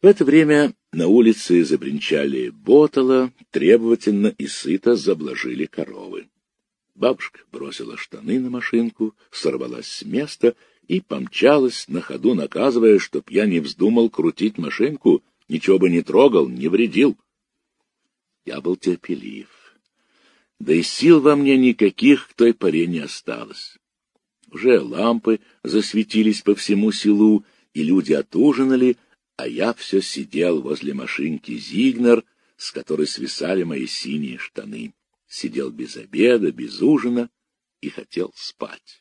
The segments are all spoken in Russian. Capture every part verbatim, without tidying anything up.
В это время на улице забринчали ботала, требовательно и сыто заблажили коровы. Бабушка бросила штаны на машинку, сорвалась с места и помчалась на ходу, наказывая, чтоб я не вздумал крутить машинку, ничего бы не трогал, не вредил. Я был терпелив. Да и сил во мне никаких к той поре не осталось. Уже лампы засветились по всему селу, и люди отужинали, а я все сидел возле машинки «Зигнер», с которой свисали мои синие штаны. Сидел без обеда, без ужина и хотел спать.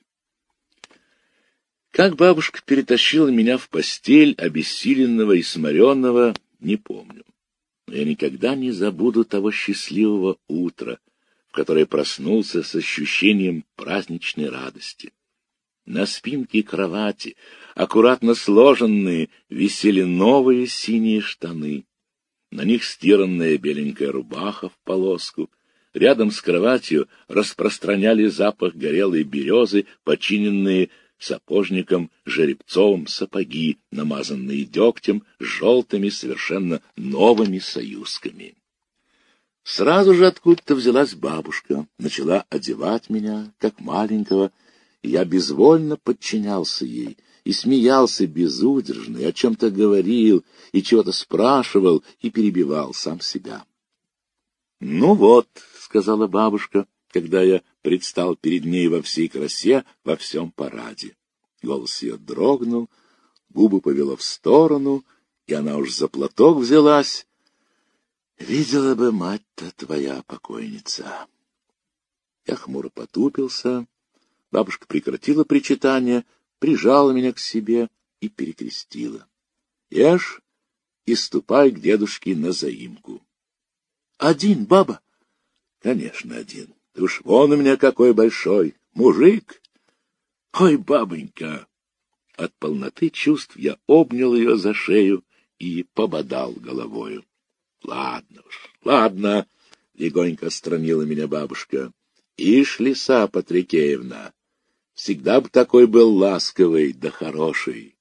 Как бабушка перетащила меня в постель, обессиленного и сморенного, не помню. Но я никогда не забуду того счастливого утра, в которое проснулся с ощущением праздничной радости. На спинке кровати, аккуратно сложенные, висели новые синие штаны. На них стиранная беленькая рубаха в полоску. Рядом с кроватью распространяли запах горелой березы, починенные сапожником Жеребцовым сапоги, намазанные дегтем, с желтыми, совершенно новыми союзками. Сразу же откуда-то взялась бабушка, начала одевать меня, как маленького, и я безвольно подчинялся ей, и смеялся безудержно, и о чем-то говорил, и чего-то спрашивал, и перебивал сам себя. — Ну вот, — сказала бабушка, когда я предстал перед ней во всей красе, во всем параде. Голос ее дрогнул, губы повела в сторону, и она уж за платок взялась. Видела бы мать-то твоя покойница. Я хмуро потупился. Бабушка прекратила причитание, прижала меня к себе и перекрестила. Ешь и ступай к дедушке на заимку. — Один, баба? — Конечно, один. Ты уж вон у меня какой большой. Мужик. Ой, бабонька! От полноты чувств я обнял ее за шею и пободал головою. — Ладно уж, ладно, — легонько отстранила меня бабушка. — Ишь, Лиса Патрикеевна, всегда бы такой был ласковый да хороший.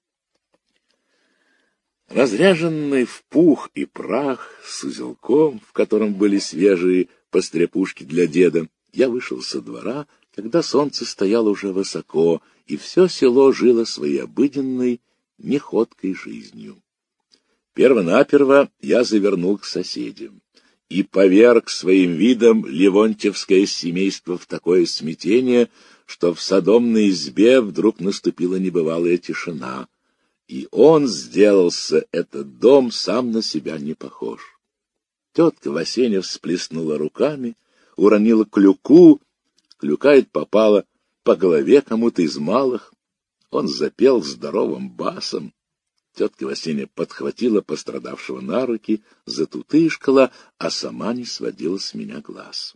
Разряженный в пух и прах, с узелком, в котором были свежие постряпушки для деда, я вышел со двора, когда солнце стояло уже высоко, и все село жило своей обыденной, неходкой жизнью. Первонаперво я завернул к соседям и поверг своим видом ливонтьевское семейство в такое смятение, что в садомной избе вдруг наступила небывалая тишина, и он сделался, этот дом, сам на себя не похож. Тетка Васеня всплеснула руками, уронила клюку, клюка эта попала по голове кому-то из малых. Он запел здоровым басом. Тетка Васеня подхватила пострадавшего на руки, затутышкала, а сама не сводила с меня глаз.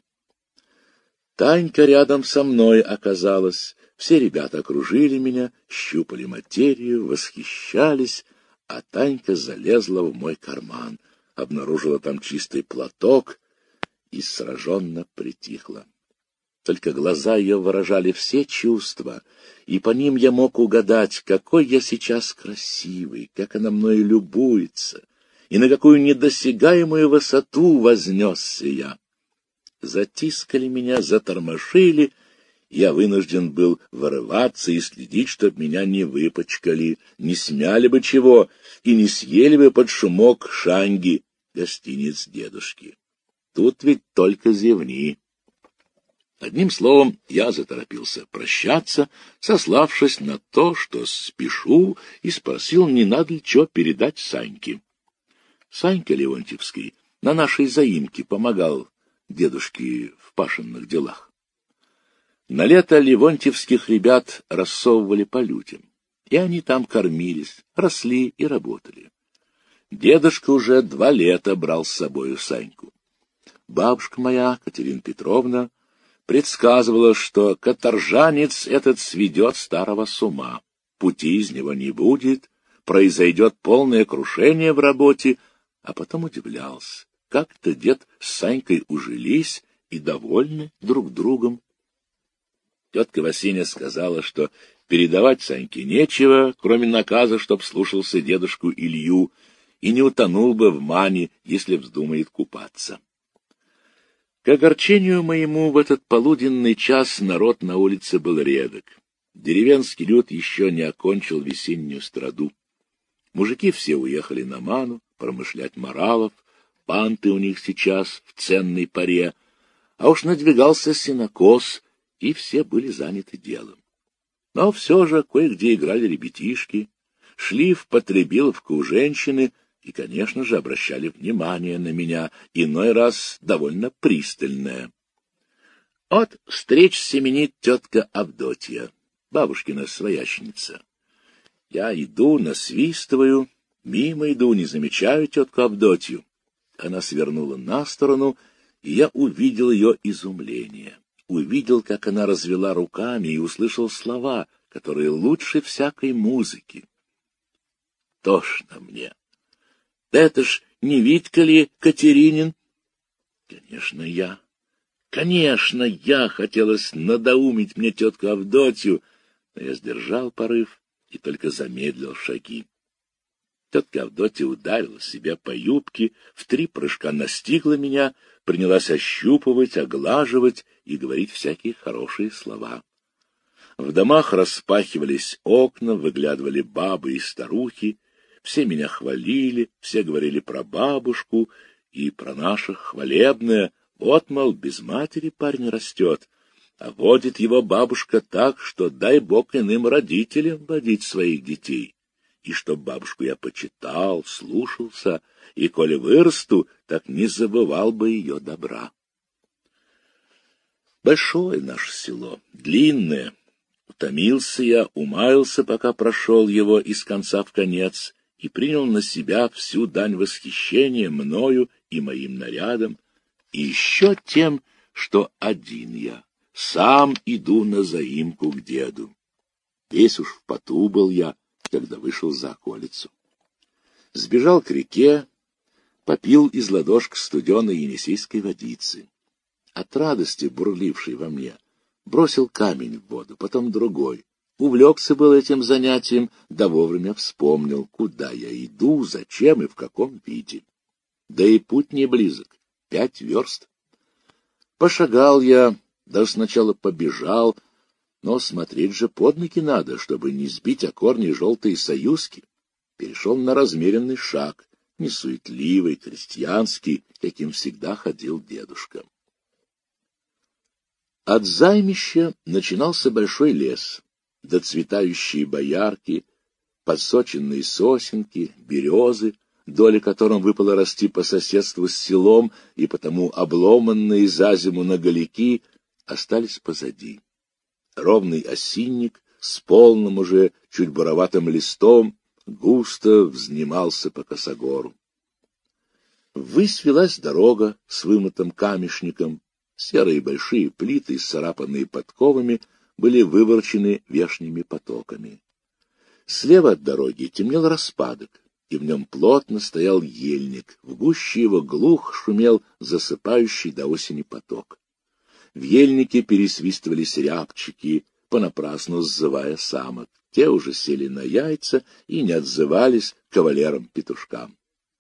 Танька рядом со мной оказалась. Все ребята окружили меня, щупали материю, восхищались, а Танька залезла в мой карман, обнаружила там чистый платок и сраженно притихла. Только глаза ее выражали все чувства, и по ним я мог угадать, какой я сейчас красивый, как она мною любуется, и на какую недосягаемую высоту вознесся я. Затискали меня, затормошили, я вынужден был вырываться и следить, чтоб меня не выпачкали, не смяли бы чего и не съели бы под шумок шанги, гостиниц дедушки. Тут ведь только зевни. Одним словом, я заторопился прощаться, сославшись на то, что спешу, и спросил, не надо ли чего передать Саньке. Санька Леонтьевский на нашей заимке помогал дедушке в пашенных делах. На лето левонтьевских ребят рассовывали по людям, и они там кормились, росли и работали. Дедушка уже два лета брал с собою Саньку. Бабушка моя, Катерина Петровна, предсказывала, что каторжанец этот сведет старого с ума, пути из него не будет, произойдет полное крушение в работе, а потом удивлялся, как-то дед с Санькой ужились и довольны друг другом. Тетка Васеня сказала, что передавать Саньке нечего, кроме наказа, чтоб слушался дедушку Илью, и не утонул бы в мане, если вздумает купаться. К огорчению моему в этот полуденный час народ на улице был редок. Деревенский люд еще не окончил весеннюю страду. Мужики все уехали на ману промышлять моралов, панты у них сейчас в ценной паре, а уж надвигался сенокос, и все были заняты делом. Но все же кое-где играли ребятишки, шли в потребиловку у женщины и, конечно же, обращали внимание на меня, иной раз довольно пристальное. От встреч семенит тетка Авдотья, бабушкина свояченица. Я иду, насвистываю, мимо иду, не замечаю тетку Авдотью. Она свернула на сторону, и я увидел ее изумление. Увидел, как она развела руками, и услышал слова, которые лучше всякой музыки. Тошно мне. Это ж не Витька ли Катеринин? Конечно, я. Конечно, я. Хотелось надоумить мне тетку Авдотью, но я сдержал порыв и только замедлил шаги. Тетка Авдотья ударила себя по юбке, в три прыжка настигла меня, принялась ощупывать, оглаживать и говорить всякие хорошие слова. В домах распахивались окна, выглядывали бабы и старухи, все меня хвалили, все говорили про бабушку и про наших хвалебное. Вот, мол, без матери парень растет, а водит его бабушка так, что дай бог иным родителям водить своих детей. И чтоб бабушку я почитал, слушался, и, коли вырасту, так не забывал бы ее добра. Большое наше село, длинное. Утомился я, умаялся, пока прошел его из конца в конец, и принял на себя всю дань восхищения мною и моим нарядом, и еще тем, что один я, сам иду на заимку к деду. Весь уж в поту был я, когда вышел за околицу. Сбежал к реке, попил из ладошка студеной енисейской водицы. От радости, бурлившей во мне, бросил камень в воду, потом другой. Увлекся был этим занятием, да вовремя вспомнил, куда я иду, зачем и в каком виде. Да и путь не близок, пять верст. Пошагал я, даже сначала побежал, но смотреть же под ноги надо, чтобы не сбить о корни желтые союзки. Перешел на размеренный шаг, несуетливый, крестьянский, каким всегда ходил дедушка. От займища начинался большой лес, доцветающие боярки, подсоченные сосенки, березы, доля которым выпало расти по соседству с селом, и потому обломанные за зиму на голяки остались позади. Ровный осинник с полным уже чуть буроватым листом густо вздымался по косогору. Ввысь велась дорога с вымытым камешником, серые большие плиты, исцарапанные подковами, были выворчены вешними потоками. Слева от дороги темнел распадок, и в нем плотно стоял ельник, в гуще его глух шумел засыпающий до осени поток. В ельнике пересвистывались рябчики, понапрасну сзывая самок. Те уже сели на яйца и не отзывались кавалерам-петушкам.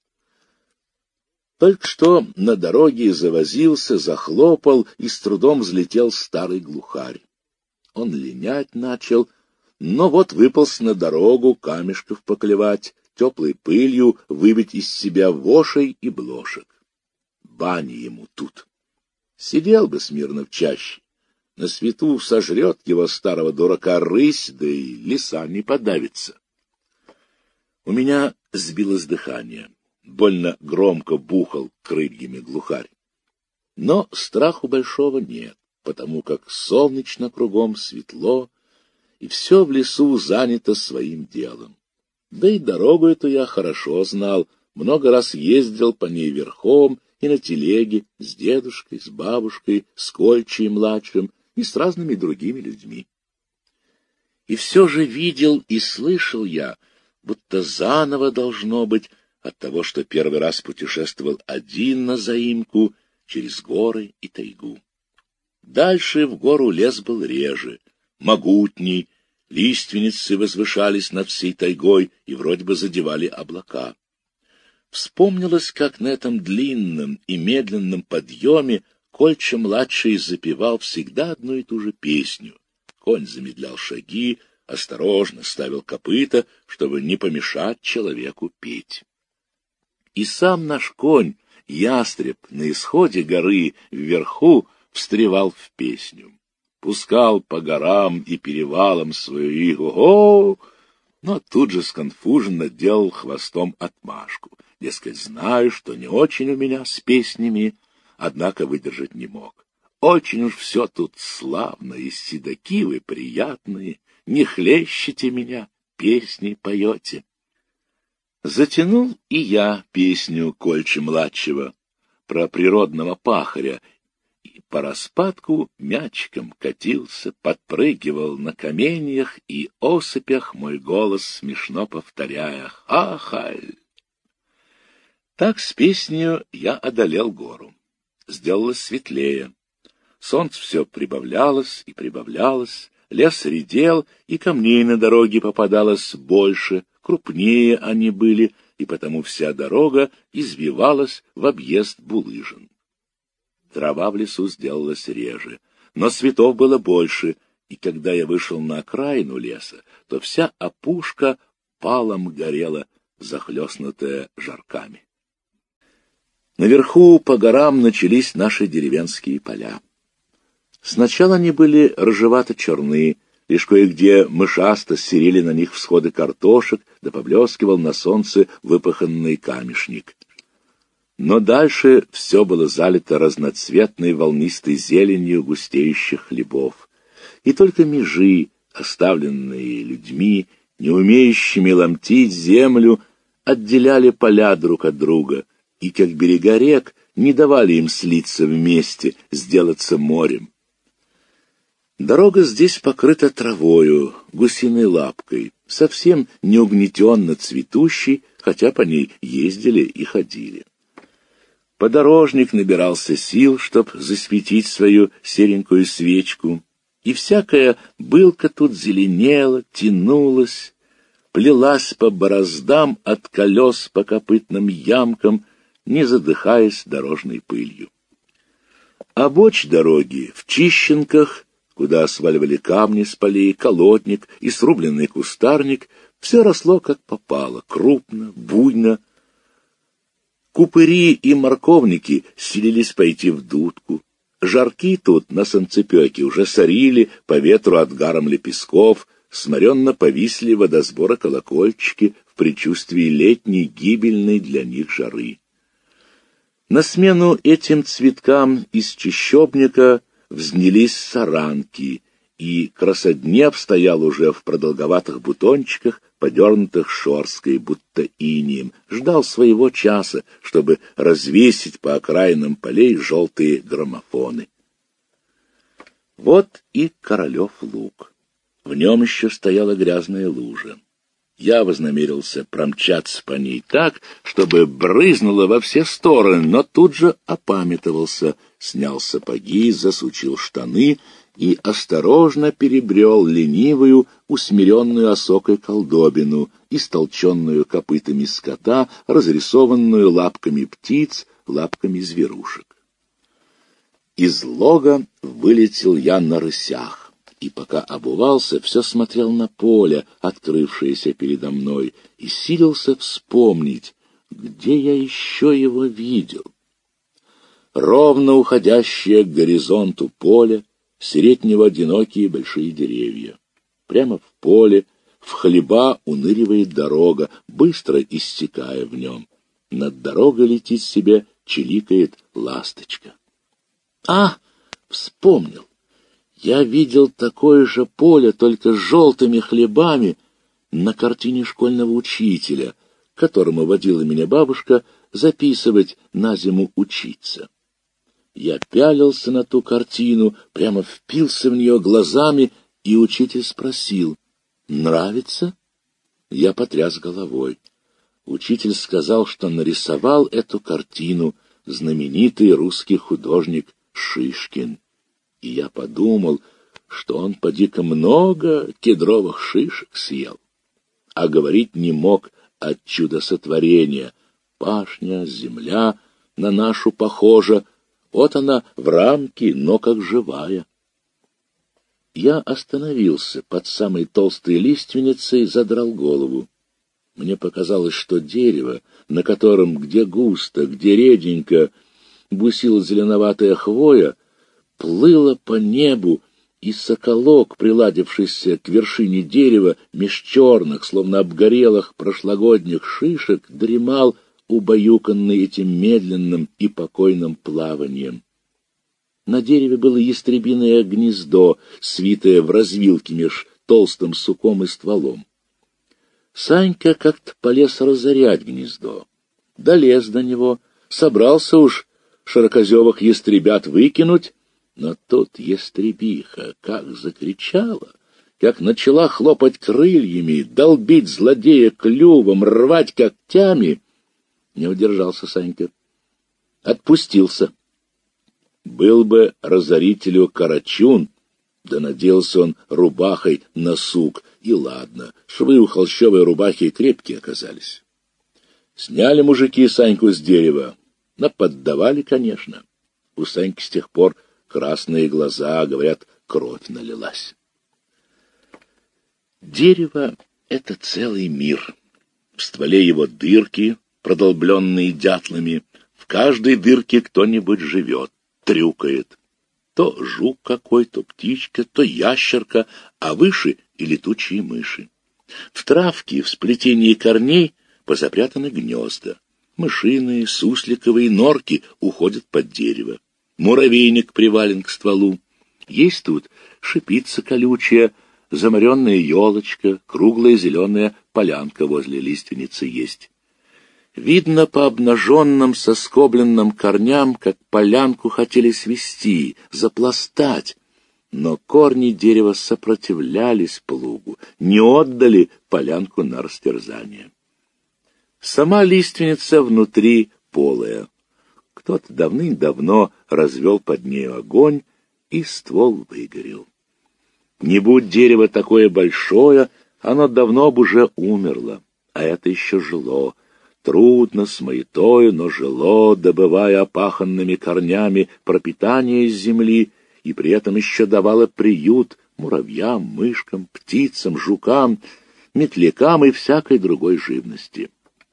Только что на дороге завозился, захлопал и с трудом взлетел старый глухарь. Он линять начал, но вот выполз на дорогу камешков поклевать, теплой пылью выбить из себя вошей и блошек. Бани ему тут. Сидел бы смирно в чаще. На свету сожрет его старого дурака рысь, да и лиса не подавится. У меня сбилось дыхание. Больно громко бухал крыльями глухарь. Но страху большого нет, потому как солнечно кругом, светло, и все в лесу занято своим делом. Да и дорогу эту я хорошо знал, много раз ездил по ней верхом и на телеге с дедушкой, с бабушкой, с Кольчей-младшим и с разными другими людьми. И все же видел и слышал я, будто заново должно быть, от того, что первый раз путешествовал один на заимку через горы и тайгу. Дальше в гору лес был реже, могутней, лиственницы возвышались над всей тайгой и вроде бы задевали облака. Вспомнилось, как на этом длинном и медленном подъеме Кольча-младший запевал всегда одну и ту же песню. Конь замедлял шаги, осторожно ставил копыта, чтобы не помешать человеку петь. И сам наш конь, ястреб, на исходе горы вверху встревал в песню. Пускал по горам и перевалам свою игу, но тут же сконфуженно делал хвостом отмашку. Дескать, знаю, что не очень у меня с песнями, однако выдержать не мог. Очень уж все тут славно, и седаки вы приятные, не хлещете меня, песни поете. Затянул и я песню Кольчи-младшего про природного пахаря, и по распадку мячиком катился, подпрыгивал на каменьях и осыпях, мой голос смешно повторяя «Ха-халь!». Так с песнею я одолел гору. Сделалось светлее. Солнце все прибавлялось и прибавлялось, лес редел, и камней на дороге попадалось больше, крупнее они были, и потому вся дорога извивалась в объезд булыжин. Трава в лесу сделалась реже, но цветов было больше, и когда я вышел на окраину леса, то вся опушка палом горела, захлестнутая жарками. Наверху по горам начались наши деревенские поля. Сначала они были рыжевато-черные, лишь кое-где мышасто серели на них всходы картошек, да поблескивал на солнце выпаханный камешник. Но дальше все было залито разноцветной волнистой зеленью густеющих хлебов. И только межи, оставленные людьми, не умеющими ломтить землю, отделяли поля друг от друга, и, как берега рек, не давали им слиться вместе, сделаться морем. Дорога здесь покрыта травою, гусиной лапкой, совсем не угнетенно цветущей, хотя по ней ездили и ходили. Подорожник набирался сил, чтоб засветить свою серенькую свечку, и всякая былка тут зеленела, тянулась, плелась по бороздам от колес по копытным ямкам, не задыхаясь дорожной пылью. А боч дороги в чищенках, куда сваливали камни с полей, колодник и срубленный кустарник, все росло как попало, крупно, буйно. Купыри и морковники селились пойти в дудку. Жарки тут на санцепёке уже сорили по ветру отгаром лепестков, сморенно повисли водосбора колокольчики в предчувствии летней гибельной для них жары. На смену этим цветкам из чащобника взнялись саранки, и красоднев стоял уже в продолговатых бутончиках, подернутых шорсткой, будто инием, ждал своего часа, чтобы развесить по окраинам полей желтые граммофоны. Вот и Королев луг. В нем еще стояла грязная лужа. Я вознамерился промчаться по ней так, чтобы брызнуло во все стороны, но тут же опамятовался, снял сапоги, засучил штаны и осторожно перебрел ленивую, усмиренную осокой колдобину, истолченную копытами скота, разрисованную лапками птиц, лапками зверушек. Из лога вылетел я на рысях, и пока обувался, все смотрел на поле, открывшееся передо мной, и силился вспомнить, где я еще его видел. Ровно уходящее к горизонту поле, средь него одинокие большие деревья. Прямо в поле, в хлеба уныривает дорога, быстро истекая в нем. Над дорогой летит себе, чиликает ласточка. А, вспомнил! Я видел такое же поле, только с желтыми хлебами, на картине школьного учителя, к которому водила меня бабушка записывать на зиму учиться. Я пялился на ту картину, прямо впился в нее глазами, и учитель спросил: «Нравится?» Я потряс головой. Учитель сказал, что нарисовал эту картину знаменитый русский художник Шишкин. И я подумал, что он поди-ка много кедровых шишек съел, а говорить не мог от чудосотворения, пашня, земля на нашу похожа. Вот она в рамке, но как живая. Я остановился под самой толстой лиственницей и задрал голову. Мне показалось, что дерево, на котором где густо, где реденько бусила зеленоватая хвоя, плыло по небу, и соколок, приладившийся к вершине дерева, меж черных, словно обгорелых прошлогодних шишек, дремал, убаюканный этим медленным и покойным плаванием. На дереве было ястребиное гнездо, свитое в развилке меж толстым суком и стволом. Санька как-то полез разорять гнездо. Долез до него, собрался уж широкозевых ястребят выкинуть, но тут ястребиха как закричала, как начала хлопать крыльями, долбить злодея клювом, рвать когтями. Не удержался Санька. Отпустился. Был бы разорителю карачун, да наделся он рубахой на сук, и ладно, швы у холщовой рубахи крепкие оказались. Сняли мужики Саньку с дерева, наподдавали, конечно. У Саньки с тех пор красные глаза, говорят, кровь налилась. Дерево — это целый мир. В стволе его дырки, продолбленные дятлами, в каждой дырке кто-нибудь живет, трюкает. То жук какой, то птичка, то ящерка, а выше и летучие мыши. В травке, в сплетении корней позапрятаны гнезда. Мышиные, сусликовые норки уходят под дерево. Муравейник привален к стволу. Есть тут шипица колючая, замаренная елочка, круглая зеленая полянка возле лиственницы есть. Видно по обнаженным соскобленным корням, как полянку хотели свести, запластать, но корни дерева сопротивлялись плугу, не отдали полянку на растерзание. Сама лиственница внутри полая. Кто-то давным-давно развел под нею огонь, и ствол выгорел. Не будь дерево такое большое, оно давно бы уже умерло, а это еще жило. Трудно, с маятою, но жило, добывая опаханными корнями пропитание из земли, и при этом еще давало приют муравьям, мышкам, птицам, жукам, метлякам и всякой другой живности.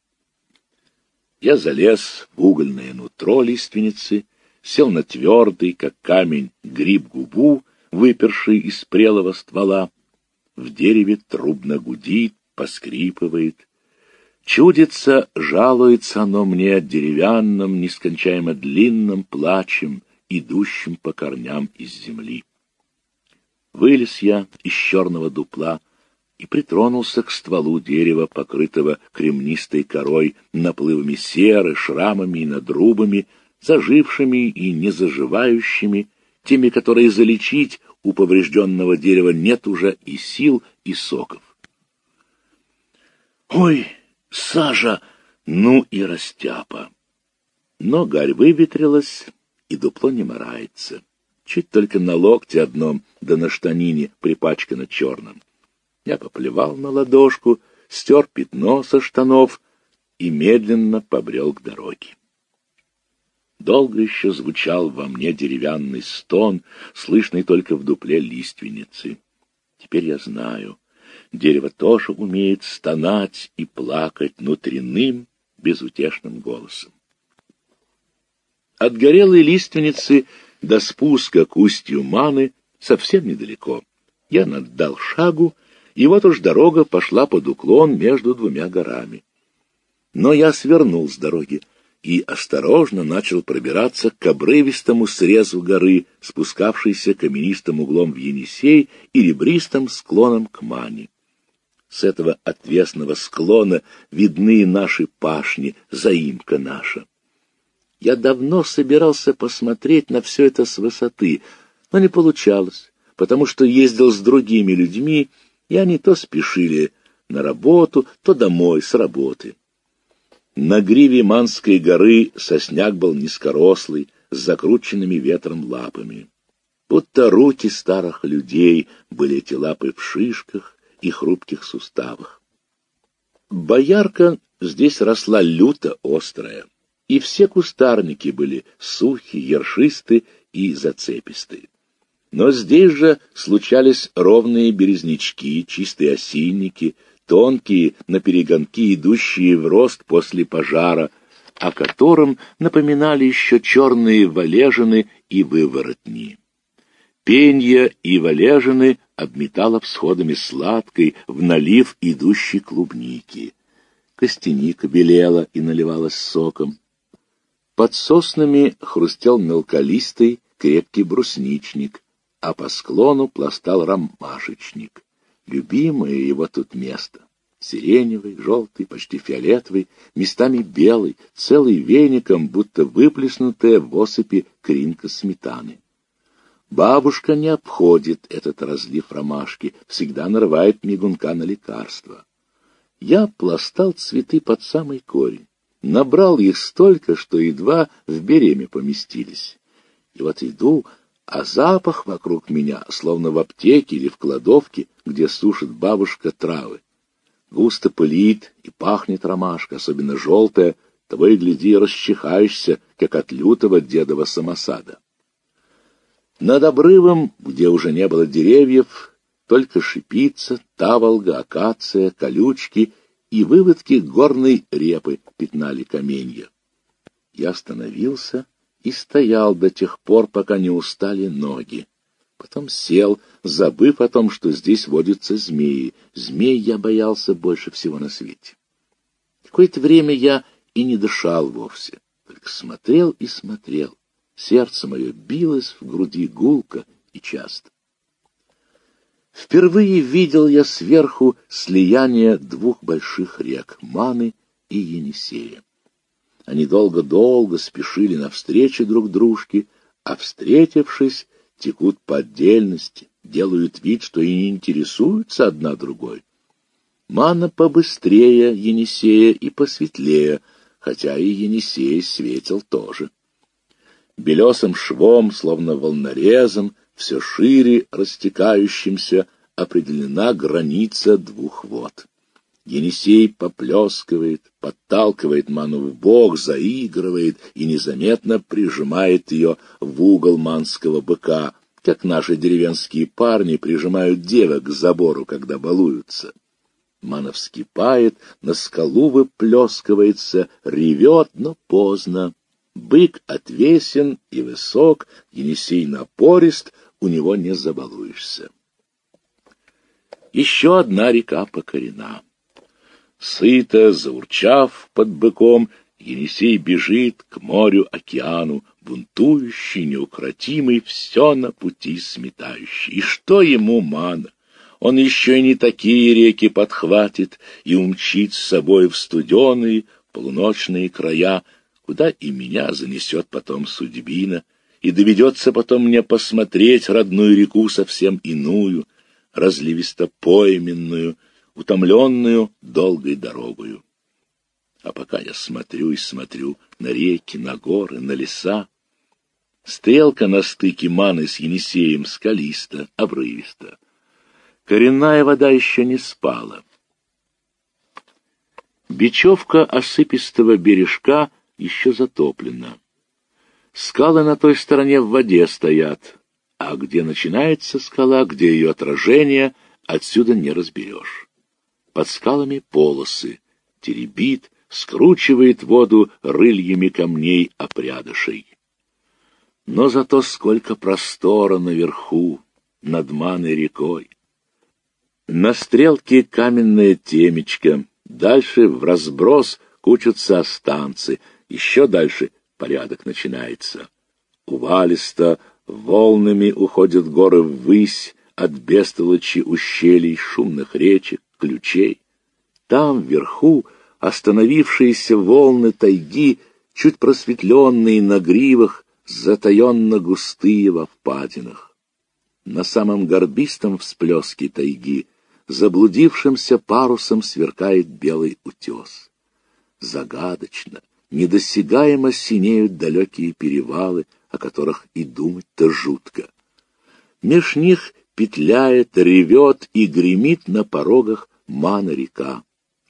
Я залез в угольное нутро лиственницы, сел на твердый, как камень, гриб-губу, выперший из прелого ствола. В дереве трубно гудит, поскрипывает. Чудится, жалуется оно мне деревянным, нескончаемо длинным плачем, идущим по корням из земли. Вылез я из черного дупла и притронулся к стволу дерева, покрытого кремнистой корой, наплывами серы, шрамами и надрубами, зажившими и незаживающими, теми, которые залечить у поврежденного дерева нет уже и сил, и соков. Ой, сажа, ну и растяпа! Но гарь выветрилась, и дупло не марается. Чуть только на локте одном, да на штанине припачкано черным. Я поплевал на ладошку, стер пятно со штанов и медленно побрел к дороге. Долго еще звучал во мне деревянный стон, слышный только в дупле лиственницы. Теперь я знаю, дерево тоже умеет стонать и плакать внутренним, безутешным голосом. От горелой лиственницы до спуска к устью Маны совсем недалеко. Я наддал шагу, и вот уж дорога пошла под уклон между двумя горами. Но я свернул с дороги и осторожно начал пробираться к обрывистому срезу горы, спускавшейся каменистым углом в Енисей и ребристым склоном к Мане. С этого отвесного склона видны наши пашни, заимка наша. Я давно собирался посмотреть на все это с высоты, но не получалось, потому что ездил с другими людьми, и они то спешили на работу, то домой с работы. На гриве Манской горы сосняк был низкорослый, с закрученными ветром лапами. Будто руки старых людей были эти лапы в шишках и хрупких суставах. Боярка здесь росла люто острая, и все кустарники были сухие, ершисты и зацепистые. Но здесь же случались ровные березнячки, чистые осинники, тонкие наперегонки, идущие в рост после пожара, о котором напоминали еще черные валежины и выворотни. Пенья и валежины обметала всходами сладкой, в налив идущей клубники. Костяника белела и наливалась соком. Под соснами хрустел мелколистый крепкий брусничник, а по склону пластал ромашечник. Любимое его тут место. Сиреневый, желтый, почти фиолетовый, местами белый, целый веником, будто выплеснутая в осыпи кринка сметаны. Бабушка не обходит этот разлив ромашки, всегда нарывает мигунка на лекарство. Я пластал цветы под самый корень, набрал их столько, что едва в береме поместились. И вот иду, а запах вокруг меня, словно в аптеке или в кладовке, где сушит бабушка травы. Густо пылит и пахнет ромашка, особенно желтая, того и гляди, расчихаешься, как от лютого дедова самосада. Над обрывом, где уже не было деревьев, только шипица, таволга, акация, колючки и выводки горной репы пятнали каменья. Я остановился и стоял до тех пор, пока не устали ноги. Потом сел, забыв о том, что здесь водятся змеи. Змей я боялся больше всего на свете. Какое-то время я и не дышал вовсе, только смотрел и смотрел. Сердце мое билось в груди гулко и часто. Впервые видел я сверху слияние двух больших рек — Маны и Енисея. Они долго-долго спешили навстречу друг дружке, а, встретившись, текут по отдельности, делают вид, что и не интересуются одна другой. Мана побыстрее Енисея и посветлее, хотя и Енисей светил тоже. Белесым швом, словно волнорезом, все шире растекающимся, определена граница двух вод. Енисей поплескивает, подталкивает Ману в бок, заигрывает и незаметно прижимает ее в угол манского быка, как наши деревенские парни прижимают девок к забору, когда балуются. Мана вскипает, на скалу выплескивается, ревет, но поздно. Бык отвесен и высок, Енисей напорист, у него не забалуешься. Еще одна река покорена. Сыто, заурчав под быком, Енисей бежит к морю-океану, бунтующий, неукротимый, все на пути сметающий. И что ему Мана? Он еще и не такие реки подхватит и умчит с собой в студеные полуночные края, куда и меня занесет потом судьбина, и доведется потом мне посмотреть родную реку совсем иную, разливисто-пойменную, утомленную долгой дорогою. А пока я смотрю и смотрю на реки, на горы, на леса, стрелка на стыке Маны с Енисеем скалиста, обрывиста. Коренная вода еще не спала. Бечевка осыпистого бережка еще затоплена. Скалы на той стороне в воде стоят, а где начинается скала, где ее отражение, отсюда не разберешь. Под скалами полосы, теребит, скручивает воду рыльями камней опрядышей. Но зато сколько простора наверху, над Маной рекой. На стрелке каменное темечко, дальше в разброс кучатся останцы, еще дальше порядок начинается. Увалисто, волнами уходят горы ввысь от бестолочи ущелий, шумных речек, ключей. Там, вверху, остановившиеся волны тайги, чуть просветленные на гривах, затаенно густые во впадинах. На самом горбистом всплеске тайги заблудившимся парусом сверкает белый утес. Загадочно, недосягаемо синеют далекие перевалы, о которых и думать-то жутко. Меж них петляет, ревет и гремит на порогах Мана-река.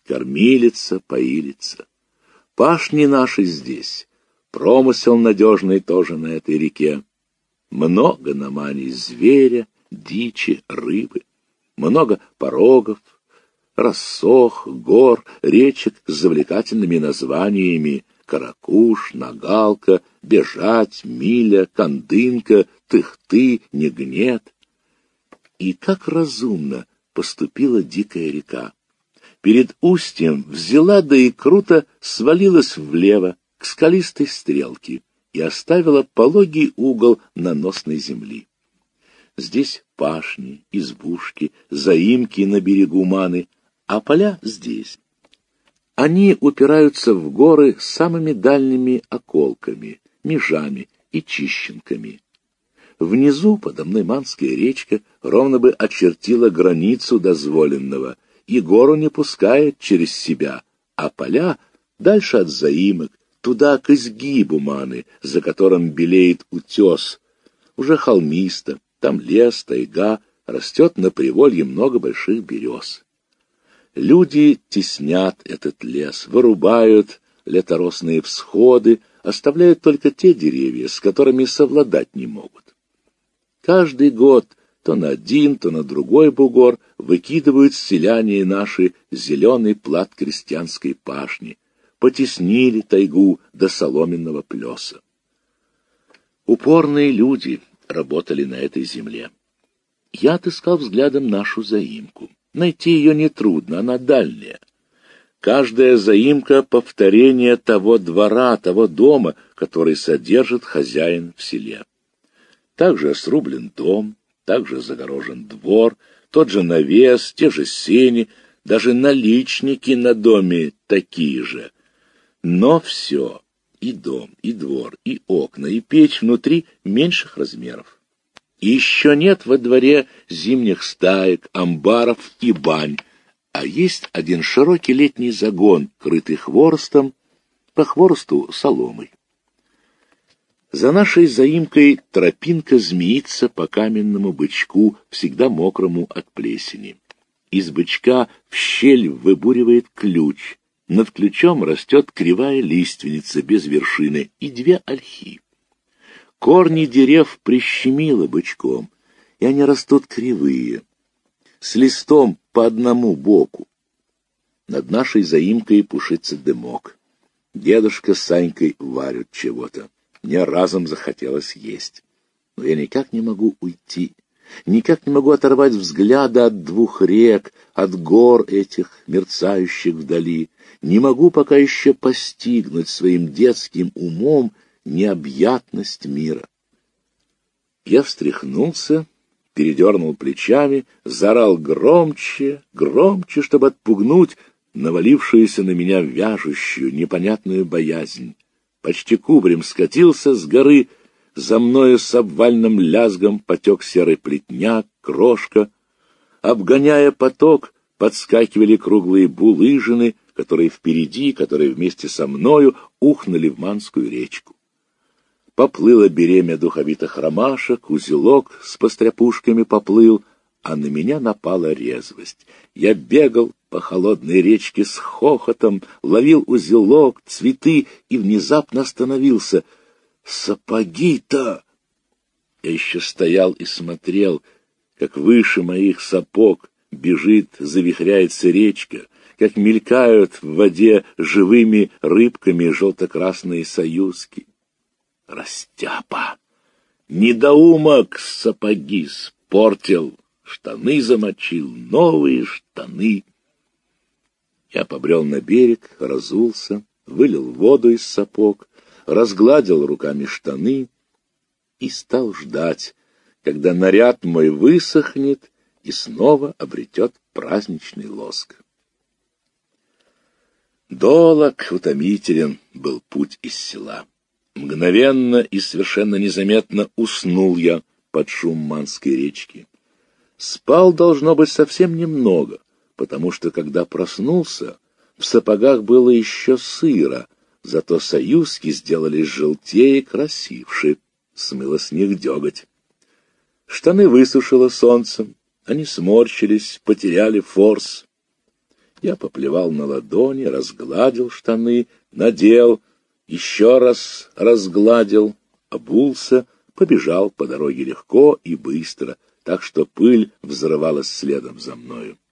кормилица, поилица. Пашни наши здесь, промысел надежный тоже на этой реке. Много на мане зверя, дичи, рыбы, много порогов, рассох, гор, речек с завлекательными названиями: Каракуш, Нагалка, Бежать, Миля, Кандынка, Тыхты, Негнет. И как разумно поступила дикая река. Перед устьем взяла, да и круто свалилась влево к скалистой стрелке и оставила пологий угол наносной земли. Здесь пашни, избушки, заимки на берегу Маны, а поля здесь. Они упираются в горы самыми дальними околками, межами и чищенками. Внизу подо мной Манская речка ровно бы очертила границу дозволенного и гору не пускает через себя, а поля дальше от заимок, туда к изгибу Маны, за которым белеет утес. Уже холмисто, там лес, тайга, растет на приволье много больших берез. Люди теснят этот лес, вырубают леторосные всходы, оставляют только те деревья, с которыми совладать не могут. Каждый год то на один, то на другой бугор выкидывают селяне наши зеленый плат крестьянской пашни, потеснили тайгу до соломенного плеса. Упорные люди работали на этой земле. Я отыскал взглядом нашу заимку. Найти ее нетрудно, она дальняя. Каждая заимка — повторение того двора, того дома, который содержит хозяин в селе. Также срублен дом, также загорожен двор, тот же навес, те же сени, даже наличники на доме такие же. Но все, и дом, и двор, и окна, и печь внутри меньших размеров. И еще нет во дворе зимних стаек, амбаров и бань, а есть один широкий летний загон, крытый хворостом, по хворосту соломой. За нашей заимкой тропинка змеится по каменному бычку, всегда мокрому от плесени. Из бычка в щель выбуривает ключ. Над ключом растет кривая лиственница без вершины и две ольхи. Корни дерев прищемило бычком, и они растут кривые, с листом по одному боку. Над нашей заимкой пушится дымок. Дедушка с Санькой варят чего-то. Мне разом захотелось есть. Но я никак не могу уйти, никак не могу оторвать взгляда от двух рек, от гор этих, мерцающих вдали. Не могу пока еще постигнуть своим детским умом необъятность мира. Я встряхнулся, передернул плечами, заорал громче, громче, чтобы отпугнуть навалившуюся на меня вяжущую, непонятную боязнь. Почти кубарем скатился с горы, за мною с обвальным лязгом потек серый плетняк, крошка. Обгоняя поток, подскакивали круглые булыжины, которые впереди, которые вместе со мною ухнули в Манскую речку. Поплыло беремя духовитых ромашек, узелок с постряпушками поплыл, а на меня напала резвость. Я бегал по холодной речке с хохотом, ловил узелок, цветы и внезапно остановился. Сапоги-то! Я еще стоял и смотрел, как выше моих сапог бежит, завихряется речка, как мелькают в воде живыми рыбками желто-красные союзки. Растяпа! Недоумок сапоги спортил, штаны замочил, новые штаны. Я побрел на берег, разулся, вылил воду из сапог, разгладил руками штаны и стал ждать, когда наряд мой высохнет и снова обретет праздничный лоск. Долог, утомителен был путь из села. Мгновенно и совершенно незаметно уснул я под шум Манской речки. Спал, должно быть, совсем немного, потому что, когда проснулся, в сапогах было еще сыро, зато союзки сделались желтее и красивше, смыло с них деготь. Штаны высушило солнцем, они сморщились, потеряли форс. Я поплевал на ладони, разгладил штаны, надел, еще раз разгладил, обулся, побежал по дороге легко и быстро, так что пыль взрывалась следом за мною.